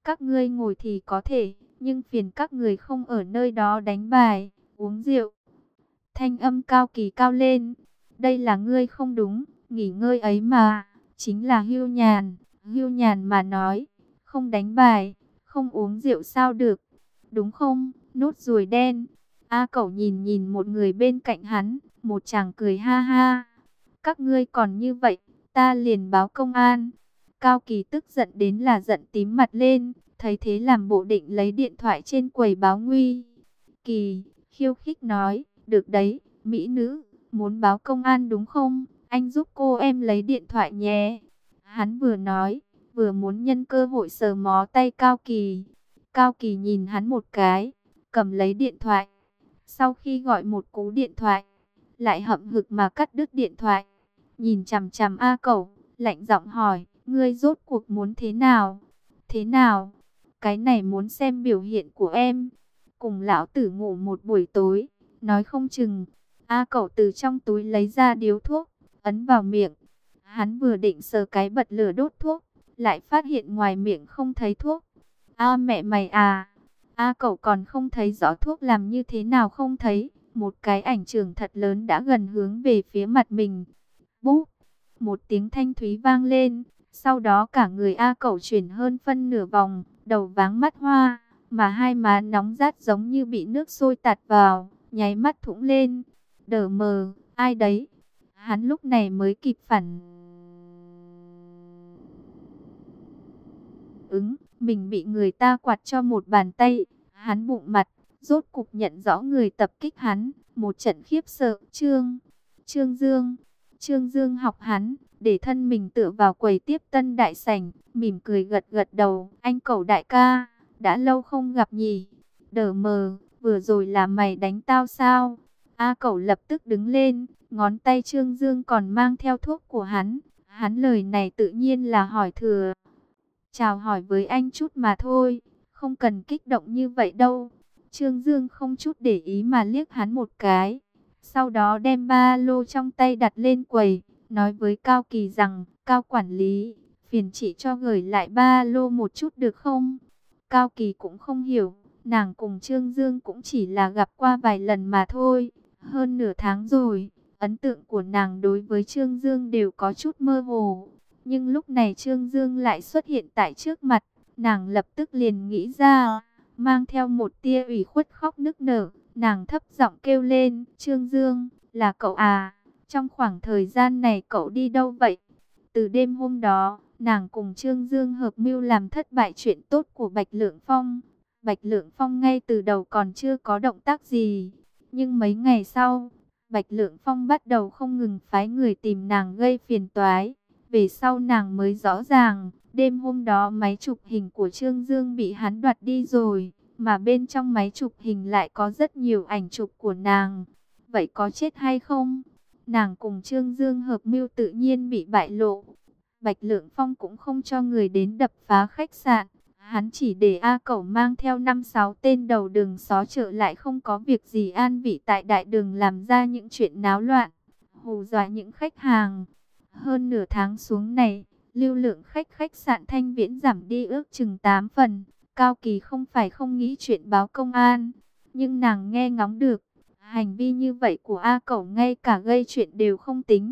Các ngươi ngồi thì có thể, nhưng phiền các người không ở nơi đó đánh bài, uống rượu. Thanh âm Cao Kỳ cao lên. Đây là ngươi không đúng, nghỉ ngơi ấy mà, chính là hưu nhàn. Hưu nhàn mà nói, không đánh bài, không uống rượu sao được, đúng không, nốt ruồi đen. A Cẩu nhìn nhìn một người bên cạnh hắn, một chàng cười ha ha. Các ngươi còn như vậy, ta liền báo công an. Cao Kỳ tức giận đến là giận tím mặt lên, thấy thế làm bộ định lấy điện thoại trên quầy báo nguy. Kỳ khiêu khích nói, được đấy, mỹ nữ, muốn báo công an đúng không? Anh giúp cô em lấy điện thoại nhé. Hắn vừa nói, vừa muốn nhân cơ hội sờ mó tay Cao Kỳ. Cao Kỳ nhìn hắn một cái, cầm lấy điện thoại. Sau khi gọi một cú điện thoại, lại hậm hực mà cắt đứt điện thoại. Nhìn chằm chằm A Cẩu, lạnh giọng hỏi, ngươi rốt cuộc muốn thế nào? Thế nào? Cái này muốn xem biểu hiện của em. Cùng lão tử ngủ một buổi tối, nói không chừng. A Cẩu từ trong túi lấy ra điếu thuốc, ấn vào miệng. Hắn vừa định sờ cái bật lửa đốt thuốc, lại phát hiện ngoài miệng không thấy thuốc. A mẹ mày à! A Cẩu còn không thấy rõ thuốc làm như thế nào không thấy. Một cái ảnh chưởng thật lớn đã gần hướng về phía mặt mình. Búp! Một tiếng thanh thúy vang lên. Sau đó cả người A Cẩu chuyển hơn phân nửa vòng, đầu váng mắt hoa, mà hai má nóng rát giống như bị nước sôi tạt vào, nháy mắt thủng lên. Đờ mờ, ai đấy? Hắn lúc này mới kịp phản ứng, mình bị người ta quạt cho một bàn tay. Hắn bụng mặt, rốt cục nhận rõ người tập kích hắn, một trận khiếp sợ. Trương Dương học hắn, để thân mình tựa vào quầy tiếp tân đại sảnh, mỉm cười gật gật đầu. Anh Cẩu đại ca, đã lâu không gặp nhỉ? Đờ mờ, vừa rồi là mày đánh tao sao? A Cẩu lập tức đứng lên, ngón tay Trương Dương còn mang theo thuốc của hắn. Hắn lời này tự nhiên là hỏi thừa. Chào hỏi với anh chút mà thôi, không cần kích động như vậy đâu. Trương Dương không chút để ý mà liếc hắn một cái. Sau đó đem ba lô trong tay đặt lên quầy, nói với Cao Kỳ rằng, Cao quản lý, phiền chị cho gửi lại ba lô một chút được không? Cao Kỳ cũng không hiểu, nàng cùng Trương Dương cũng chỉ là gặp qua vài lần mà thôi. Hơn nửa tháng rồi, ấn tượng của nàng đối với Trương Dương đều có chút mơ hồ. Nhưng lúc này Trương Dương lại xuất hiện tại trước mặt, nàng lập tức liền nghĩ ra, mang theo một tia ủy khuất khóc nức nở, nàng thấp giọng kêu lên, Trương Dương, là cậu à, trong khoảng thời gian này cậu đi đâu vậy? Từ đêm hôm đó, nàng cùng Trương Dương hợp mưu làm thất bại chuyện tốt của Bạch Lượng Phong. Bạch Lượng Phong ngay từ đầu còn chưa có động tác gì, nhưng mấy ngày sau, Bạch Lượng Phong bắt đầu không ngừng phái người tìm nàng gây phiền toái. Về sau nàng mới rõ ràng, đêm hôm đó máy chụp hình của Trương Dương bị hắn đoạt đi rồi, mà bên trong máy chụp hình lại có rất nhiều ảnh chụp của nàng. Vậy có chết hay không? Nàng cùng Trương Dương hợp mưu tự nhiên bị bại lộ. Bạch Lượng Phong cũng không cho người đến đập phá khách sạn. Hắn chỉ để A Cẩu mang theo 5-6 tên đầu đường xó chợ lại không có việc gì an vị tại đại đường làm ra những chuyện náo loạn, hù dọa những khách hàng. Hơn nửa tháng xuống này, lưu lượng khách sạn Thanh Viễn giảm đi ước chừng 8 phần. Cao Kỳ không phải không nghĩ chuyện báo công an, nhưng nàng nghe ngóng được, hành vi như vậy của A Cẩu ngay cả gây chuyện đều không tính.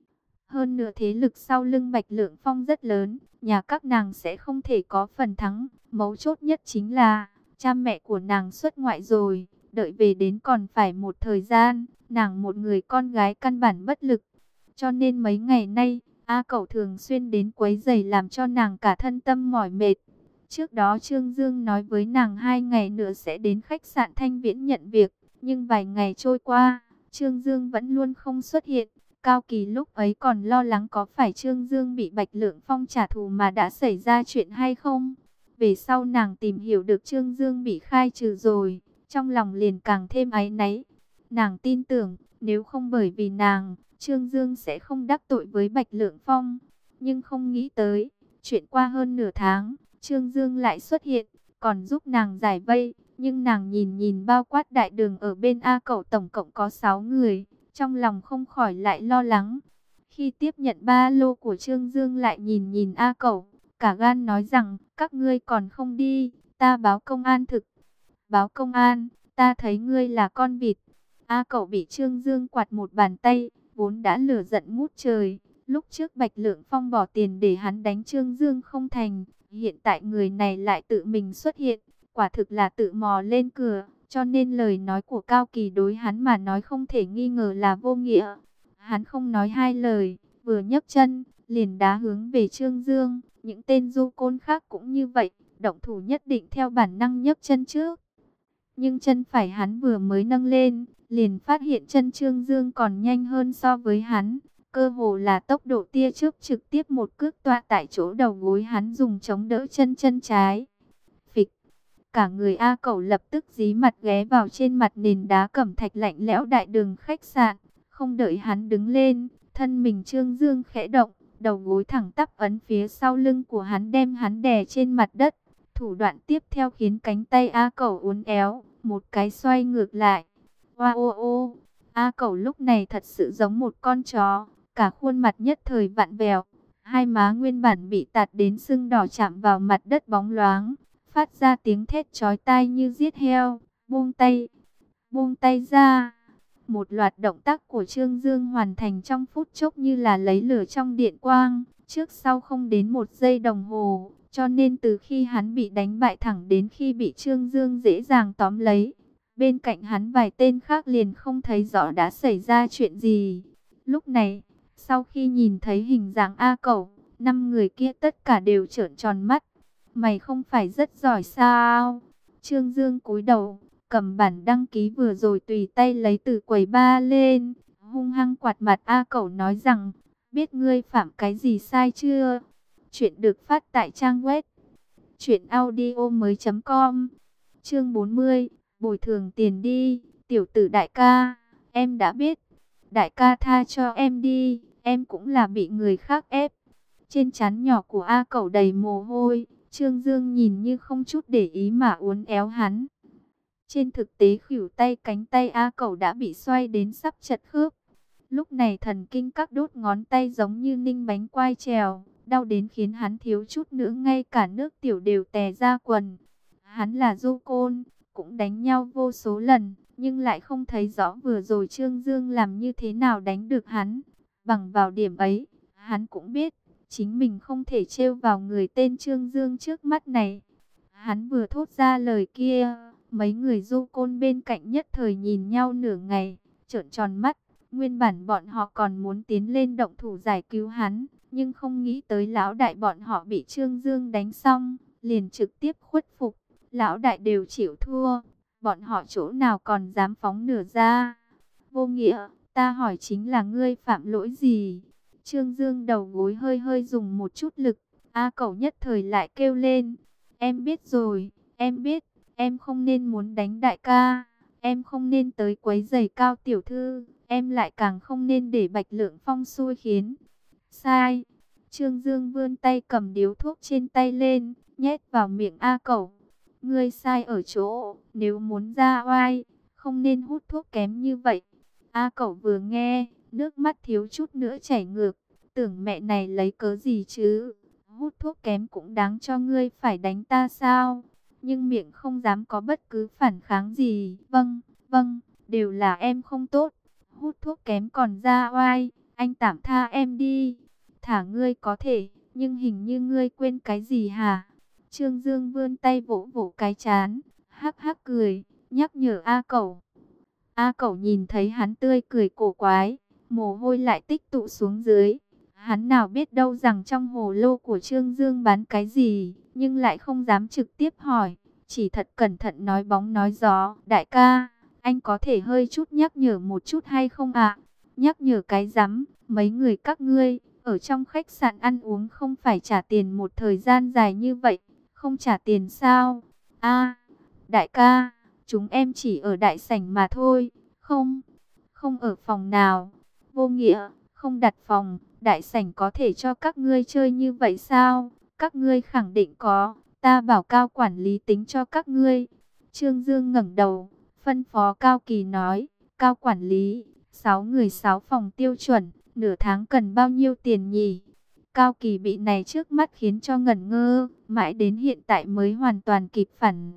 Hơn nữa thế lực sau lưng Bạch Lượng Phong rất lớn, nhà các nàng sẽ không thể có phần thắng. Mấu chốt nhất chính là, cha mẹ của nàng xuất ngoại rồi, đợi về đến còn phải một thời gian, nàng một người con gái căn bản bất lực. Cho nên mấy ngày nay, A Cẩu thường xuyên đến quấy rầy làm cho nàng cả thân tâm mỏi mệt. Trước đó Trương Dương nói với nàng 2 ngày nữa sẽ đến khách sạn Thanh Viễn nhận việc, nhưng vài ngày trôi qua, Trương Dương vẫn luôn không xuất hiện. Cao Kỳ lúc ấy còn lo lắng có phải Trương Dương bị Bạch Lượng Phong trả thù mà đã xảy ra chuyện hay không. Về sau nàng tìm hiểu được Trương Dương bị khai trừ rồi, trong lòng liền càng thêm áy náy. Nàng tin tưởng, nếu không bởi vì nàng, Trương Dương sẽ không đắc tội với Bạch Lượng Phong. Nhưng không nghĩ tới, chuyện qua hơn nửa tháng, Trương Dương lại xuất hiện, còn giúp nàng giải vây. Nhưng nàng nhìn nhìn bao quát đại đường ở bên A Cẩu tổng cộng có 6 người, trong lòng không khỏi lại lo lắng. Khi tiếp nhận ba lô của Trương Dương lại nhìn nhìn A Cẩu, cả gan nói rằng, Các ngươi còn không đi, ta báo công an thực. Báo công an, ta thấy ngươi là con vịt. A Cẩu bị Trương Dương quạt một bàn tay, vốn đã lửa giận ngút trời. Lúc trước Bạch Lượng Phong bỏ tiền để hắn đánh Trương Dương không thành, hiện tại người này lại tự mình xuất hiện, quả thực là tự mò lên cửa, cho nên lời nói của Cao Kỳ đối hắn mà nói không thể nghi ngờ là vô nghĩa. Hắn không nói hai lời, vừa nhấc chân, liền đá hướng về Trương Dương, những tên du côn khác cũng như vậy, động thủ nhất định theo bản năng nhấc chân trước. Nhưng chân phải hắn vừa mới nâng lên, liền phát hiện chân Trương Dương còn nhanh hơn so với hắn. Cơ hồ là tốc độ tia chớp, trực tiếp một cước toạ tại chỗ đầu gối hắn, dùng chống đỡ chân chân trái. Phịch, cả người A Cẩu lập tức dí mặt ghé vào trên mặt nền đá cẩm thạch lạnh lẽo đại đường khách sạn. Không đợi hắn đứng lên, thân mình Trương Dương khẽ động, đầu gối thẳng tắp ấn phía sau lưng của hắn, đem hắn đè trên mặt đất. Thủ đoạn tiếp theo khiến cánh tay A Cẩu uốn éo, một cái xoay ngược lại. Oa ô ô, A Cẩu lúc này thật sự giống một con chó, cả khuôn mặt nhất thời vặn vẹo, hai má nguyên bản bị tạt đến sưng đỏ chạm vào mặt đất bóng loáng, phát ra tiếng thét chói tai như giết heo. Buông tay ra. Một loạt động tác của Trương Dương hoàn thành trong phút chốc như là lấy lửa trong điện quang, trước sau không đến một giây đồng hồ. Cho nên từ khi hắn bị đánh bại thẳng đến khi bị Trương Dương dễ dàng tóm lấy, bên cạnh hắn vài tên khác liền không thấy rõ đã xảy ra chuyện gì. Lúc này, sau khi nhìn thấy hình dạng A Cẩu, 5 người kia tất cả đều trợn tròn mắt. Mày không phải rất giỏi sao? Trương Dương cúi đầu, cầm bản đăng ký vừa rồi tùy tay lấy từ quầy ba lên, hung hăng quạt mặt A Cẩu nói rằng, biết ngươi phạm cái gì sai chưa? Chuyện được phát tại trang web truyệnaudiomoi.com. Chương 40, bồi thường tiền đi. Tiểu tử đại ca, em đã biết. Đại ca tha cho em đi, em cũng là bị người khác ép. Trên trán nhỏ của A Cẩu đầy mồ hôi, Trương Dương nhìn như không chút để ý mà uốn éo hắn. Trên thực tế khuỷu tay cánh tay A Cẩu đã bị xoay đến sắp chật khớp. Lúc này thần kinh các đốt ngón tay giống như ninh bánh quai trèo, đau đến khiến hắn thiếu chút nữa ngay cả nước tiểu đều tè ra quần. Hắn là du côn, cũng đánh nhau vô số lần, nhưng lại không thấy rõ vừa rồi Trương Dương làm như thế nào đánh được hắn. Bằng vào điểm ấy, hắn cũng biết, chính mình không thể trêu vào người tên Trương Dương trước mắt này. Hắn vừa thốt ra lời kia, mấy người du côn bên cạnh nhất thời nhìn nhau nửa ngày, trợn tròn mắt. Nguyên bản bọn họ còn muốn tiến lên động thủ giải cứu hắn, nhưng không nghĩ tới lão đại bọn họ bị Trương Dương đánh xong, liền trực tiếp khuất phục. Lão đại đều chịu thua, bọn họ chỗ nào còn dám phóng nửa ra. Vô nghĩa, ta hỏi chính là ngươi phạm lỗi gì? Trương Dương đầu gối hơi hơi dùng một chút lực, A Cẩu nhất thời lại kêu lên. Em biết rồi, em biết, em không nên muốn đánh đại ca, em không nên tới quấy rầy Cao tiểu thư, em lại càng không nên để Bạch Lượng Phong xui khiến. Sai. Trương Dương vươn tay cầm điếu thuốc trên tay lên, nhét vào miệng A Cẩu. Ngươi sai ở chỗ, nếu muốn ra oai, không nên hút thuốc kém như vậy. A Cẩu vừa nghe, nước mắt thiếu chút nữa chảy ngược, tưởng mẹ này lấy cớ gì chứ? Hút thuốc kém cũng đáng cho ngươi phải đánh ta sao? Nhưng miệng không dám có bất cứ phản kháng gì. Vâng, đều là em không tốt. Hút thuốc kém còn ra oai, anh tạm tha em đi. Thả ngươi có thể, nhưng hình như ngươi quên cái gì hả? Trương Dương vươn tay vỗ vỗ cái trán, hắc hắc cười, nhắc nhở A Cẩu. A Cẩu nhìn thấy hắn tươi cười cổ quái, mồ hôi lại tích tụ xuống dưới. Hắn nào biết đâu rằng trong hồ lô của Trương Dương bán cái gì, nhưng lại không dám trực tiếp hỏi, chỉ thật cẩn thận nói bóng nói gió. Đại ca, anh có thể hơi chút nhắc nhở một chút hay không ạ? Nhắc nhở cái rắm, mấy người các ngươi, ở trong khách sạn ăn uống không phải trả tiền một thời gian dài như vậy, không trả tiền sao? A, đại ca, chúng em chỉ ở đại sảnh mà thôi, không ở phòng nào. Vô nghĩa, không đặt phòng, đại sảnh có thể cho các ngươi chơi như vậy sao? Các ngươi khẳng định có, ta bảo Cao quản lý tính cho các ngươi. Trương Dương ngẩng đầu, phân phó Cao Kỳ nói, Cao quản lý, 6 người 6 phòng tiêu chuẩn, nửa tháng cần bao nhiêu tiền nhỉ? Cao Kỳ bị này trước mắt khiến cho ngẩn ngơ, mãi đến hiện tại mới hoàn toàn kịp phản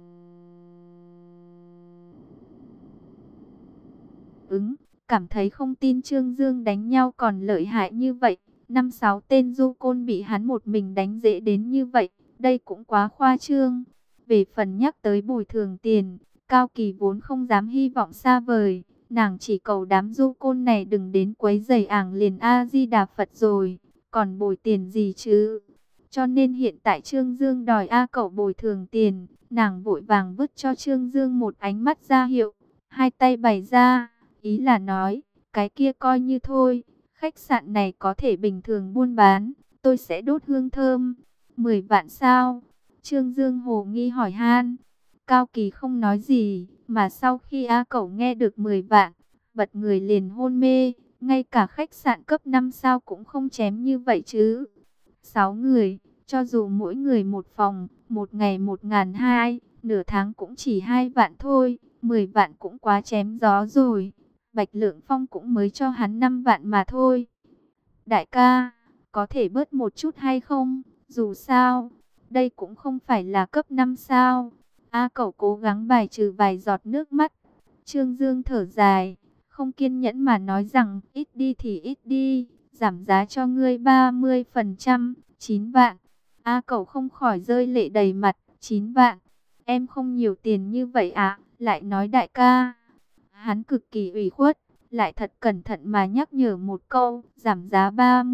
ứng, cảm thấy không tin Trương Dương đánh nhau còn lợi hại như vậy. 5-6 tên du côn bị hắn một mình đánh dễ đến như vậy, đây cũng quá khoa trương. Về phần nhắc tới bồi thường tiền, Cao Kỳ vốn không dám hy vọng xa vời, nàng chỉ cầu đám du côn này đừng đến quấy rầy ảng liền A-di-đà Phật rồi, còn bồi tiền gì chứ. Cho nên hiện tại Trương Dương đòi A Cẩu bồi thường tiền, nàng vội vàng vứt cho Trương Dương một ánh mắt ra hiệu, hai tay bày ra, ý là nói, cái kia coi như thôi, khách sạn này có thể bình thường buôn bán, tôi sẽ đốt hương thơm. 10 vạn sao? Trương Dương hồ nghi hỏi han. Cao Kỳ không nói gì, mà sau khi A Cẩu nghe được 10 vạn, bật người liền hôn mê, ngay cả khách sạn cấp 5 sao cũng không chém như vậy chứ. 6 người, cho dù mỗi người một phòng, một ngày 1.200, nửa tháng cũng chỉ 2 vạn thôi, 10 vạn cũng quá chém gió rồi. Bạch Lượng Phong cũng mới cho hắn 5 vạn mà thôi. Đại ca, có thể bớt một chút hay không? Dù sao, đây cũng không phải là cấp 5 sao. A Cẩu cố gắng bài trừ vài giọt nước mắt. Trương Dương thở dài, không kiên nhẫn mà nói rằng, ít đi thì ít đi, giảm giá cho ngươi 30%, 9 vạn. A Cẩu không khỏi rơi lệ đầy mặt, 9 vạn. Em không nhiều tiền như vậy à? Lại nói đại ca. Hắn cực kỳ ủy khuất, lại thật cẩn thận mà nhắc nhở một câu, giảm giá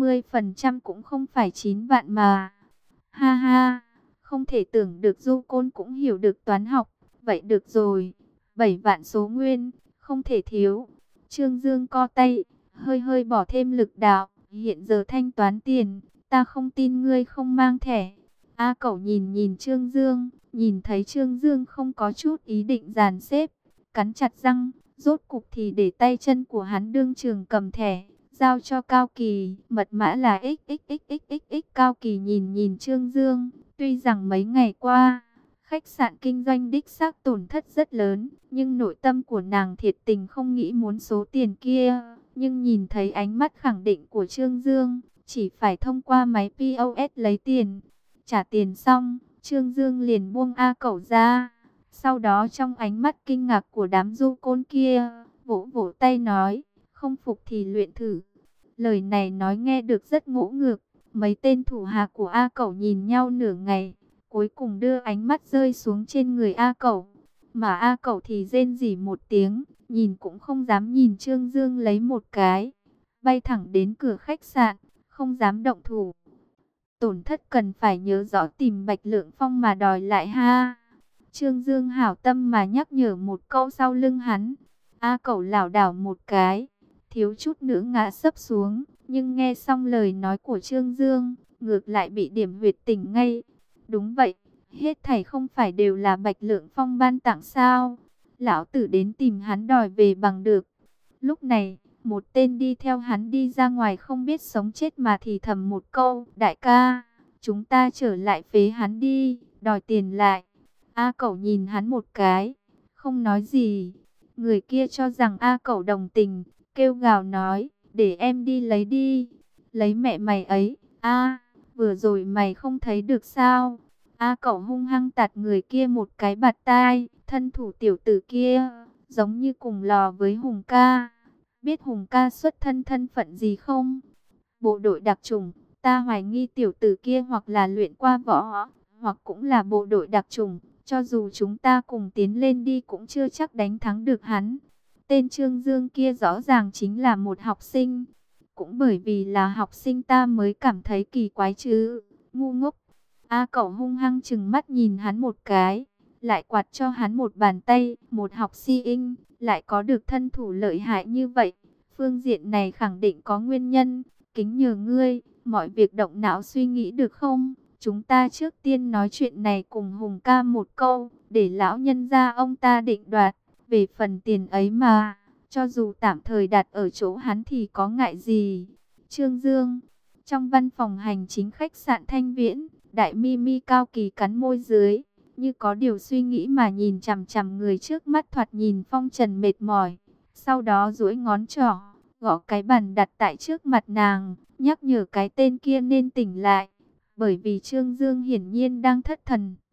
30% cũng không phải 9 vạn mà. Ha ha, không thể tưởng được du côn cũng hiểu được toán học. Vậy được rồi, 7 vạn số nguyên, không thể thiếu. Trương Dương co tay, hơi hơi bỏ thêm lực đạo, hiện giờ thanh toán tiền, ta không tin ngươi không mang thẻ. A Cẩu nhìn nhìn Trương Dương, nhìn thấy Trương Dương không có chút ý định dàn xếp, cắn chặt răng, rốt cục thì để tay chân của hắn đương trường cầm thẻ, giao cho Cao Kỳ, mật mã là XXXXX. Cao Kỳ nhìn nhìn Trương Dương, tuy rằng mấy ngày qua, khách sạn kinh doanh đích xác tổn thất rất lớn, nhưng nội tâm của nàng thiệt tình không nghĩ muốn số tiền kia, nhưng nhìn thấy ánh mắt khẳng định của Trương Dương, chỉ phải thông qua máy POS lấy tiền. Trả tiền xong, Trương Dương liền buông A Cẩu ra. Sau đó trong ánh mắt kinh ngạc của đám du côn kia, vỗ vỗ tay nói, không phục thì luyện thử. Lời này nói nghe được rất ngỗ ngược. Mấy tên thủ hạ của A Cẩu nhìn nhau nửa ngày, cuối cùng đưa ánh mắt rơi xuống trên người A Cẩu. Mà A Cẩu thì rên rỉ một tiếng, nhìn cũng không dám nhìn Trương Dương lấy một cái. Bay thẳng đến cửa khách sạn, không dám động thủ. Tổn thất cần phải nhớ rõ tìm Bạch Lượng Phong mà đòi lại ha. Trương Dương hảo tâm mà nhắc nhở một câu sau lưng hắn. A Cẩu lảo đảo một cái, thiếu chút nữa ngã sấp xuống, nhưng nghe xong lời nói của Trương Dương, ngược lại bị điểm huyệt tỉnh ngay. Đúng vậy, hết thảy không phải đều là Bạch Lượng Phong ban tặng sao? Lão tử đến tìm hắn đòi về bằng được. Lúc này, một tên đi theo hắn đi ra ngoài không biết sống chết mà thì thầm một câu, đại ca, chúng ta trở lại phế hắn đi, đòi tiền lại. A Cẩu nhìn hắn một cái, không nói gì. Người kia cho rằng A Cẩu đồng tình, kêu gào nói, để em đi lấy đi. Lấy mẹ mày ấy, a vừa rồi mày không thấy được sao? A Cẩu hung hăng tạt người kia một cái bạt tai, thân thủ tiểu tử kia, giống như cùng lò với Hùng ca. Biết Hùng ca xuất thân thân phận gì không? Bộ đội đặc chủng, ta hoài nghi tiểu tử kia hoặc là luyện qua võ, hoặc cũng là bộ đội đặc chủng. Cho dù chúng ta cùng tiến lên đi cũng chưa chắc đánh thắng được hắn. Tên Trương Dương kia rõ ràng chính là một học sinh. Cũng bởi vì là học sinh ta mới cảm thấy kỳ quái chứ. Ngu ngốc. A Cẩu hung hăng chừng mắt nhìn hắn một cái. Lại quạt cho hắn một bàn tay. Một học sinh lại có được thân thủ lợi hại như vậy. Phương diện này khẳng định có nguyên nhân. Kính nhờ ngươi, mọi việc động não suy nghĩ được không? Chúng ta trước tiên nói chuyện này cùng Hùng ca một câu, để lão nhân gia ông ta định đoạt. Về phần tiền ấy mà, cho dù tạm thời đặt ở chỗ hắn thì có ngại gì. Trương Dương, trong văn phòng hành chính khách sạn Thanh Viễn, Đại Mi Cao Kỳ cắn môi dưới, như có điều suy nghĩ mà nhìn chằm chằm người trước mắt thoạt nhìn phong trần mệt mỏi. Sau đó duỗi ngón trỏ, gõ cái bàn đặt tại trước mặt nàng, nhắc nhở cái tên kia nên tỉnh lại, bởi vì Trương Dương hiển nhiên đang thất thần.